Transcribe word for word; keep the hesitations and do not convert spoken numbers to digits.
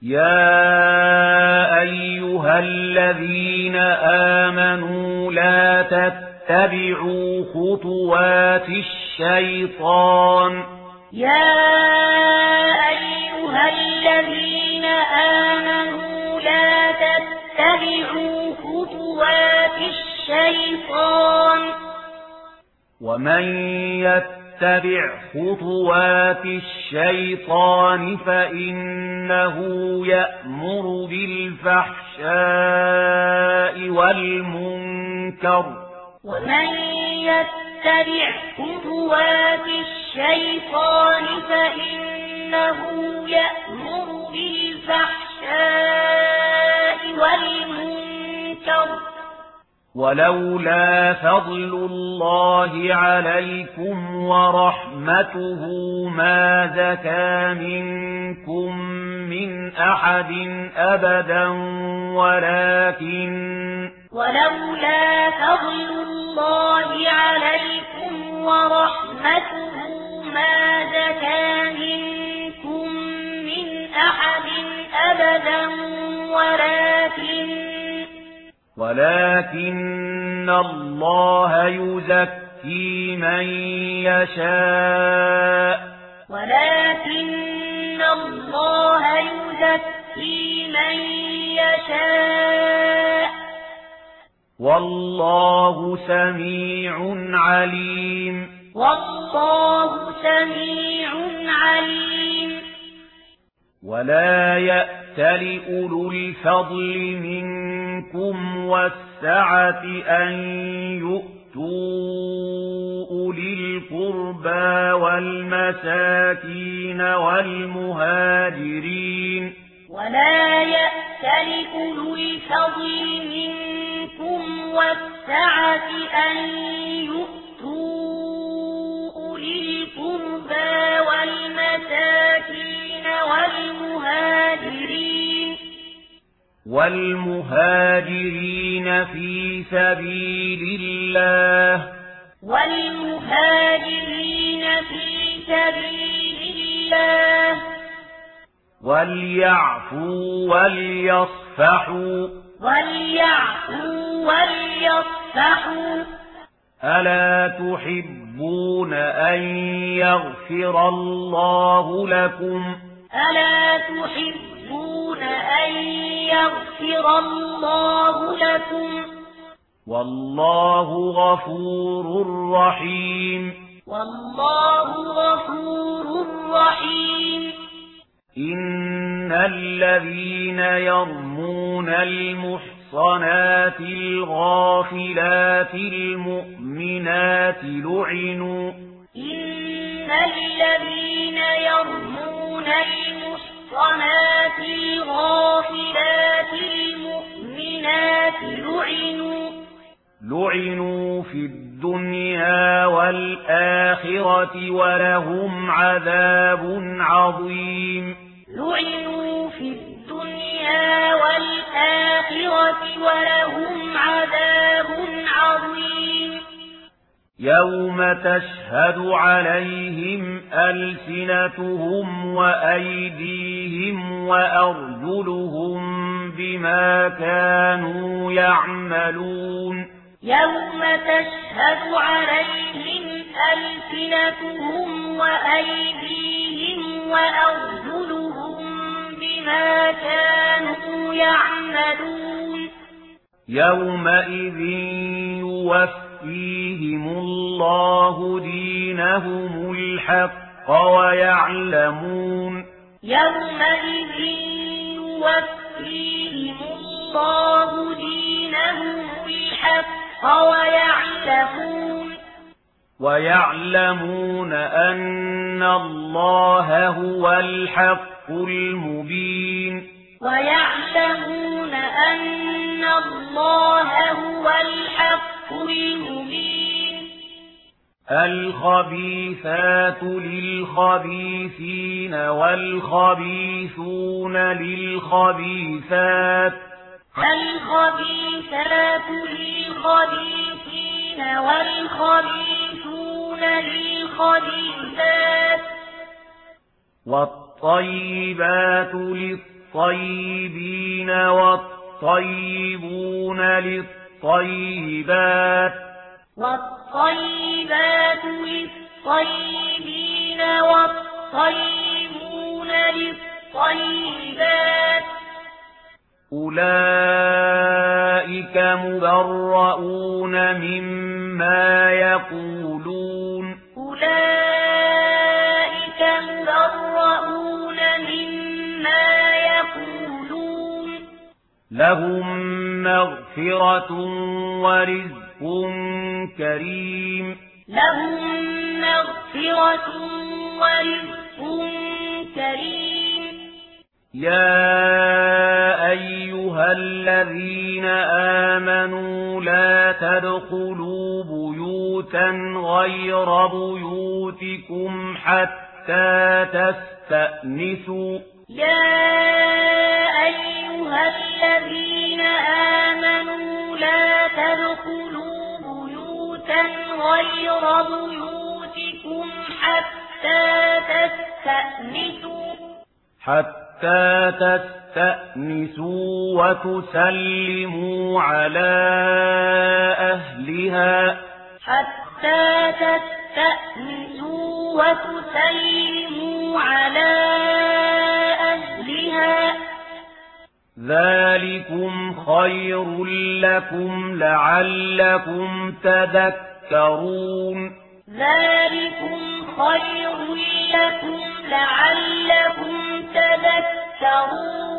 يا أيها الذين آمنوا لا تتبعوا خطوات الشيطان يا أيها الذين آمنوا لا تتبعوا خطوات الشيطان ومن يتبع خطوات الشيطان فإنه يأمر بالفحشاء والمنكر ومن يتبع خطوات الشيطان فإنه يأمر بالفحشاء والمنكر ولولا فضل الله عليكم ورحمته ما زكى منكم من أحد أبدا ولكن ولولا فضل الله عليكم ورحمته ما زكى منكم من أحد أبدا ولكن ولكن الله يزكي من يشاء ولكن الله يزكي من يشاء والله سميع عليم والله سميع عليم ولا يأتل أولو الفضل منكم والسعة أن يؤتوا أولي القربى والمساكين والمهاجرين ولا يأتل أولو الفضل منكم والسعة أن يؤتوا أولي القربى والمساكين والمهاجرين والمهاجرين في سبيل الله والمهاجرين في سبيل الله وليعفوا وليصفحوا وليعفوا وليصفحوا ألا تحبون أن يغفر الله لكم ألا تحبون أن يغفر الله لكم والله غفور رحيم والله غفور رحيم إن الذين يرمون المحصنات الغافلات المؤمنات لعنوا إن الذين يرمون المحصنات الغافلات المؤمنات لعنوا لعنوا في الدنيا والآخرة ولهم عذاب عظيم لعنوا في الدنيا والآخرة ولهم عذاب عظيم يوم تشهد عليهم ألسنتهم وأيديهم وأرجلهم بما كانوا يعملون يوم تشهد عليهم ألسنتهم وأيديهم وأرجلهم بما كانوا يعملون يومئذ يوفيهم الله دينهم الحق ويعلمون يومئذ يوفيهم الله دينهم الحق ويعلمون ويعلمون أن الله هو الحق المبين ويعلمون أن الله هو الحق المبين الخبيثات للخبيثين والخبيثون للخبيثات الخبيثات للخبيثين والخبيثون للخبيثات والطيبات للطيبين للطيبين والطيبون للطيبات والطيبات للطيبين والطيبون للطيبات أولئك مبرؤون مما يقولون أولئك مبرؤون مما يقولون لهم مغفرة ورزق كريم لهم مغفرة ورزق كريم يا أيها الذين آمنوا لا تدخلوا بيوتا غير بيوتكم حتى تستأنسوا يا أيها الذين آمنوا لا تدخلوا بيوتا غير بيوتكم حتى تستأنسوا حتى تستأنسوا وتسلموا على أهلها حتى تستأنسوا وتسلموا على أهلها ذلكم خير لكم لعلكم تذكرون ذلكم خير لكم لعلكم تذكرون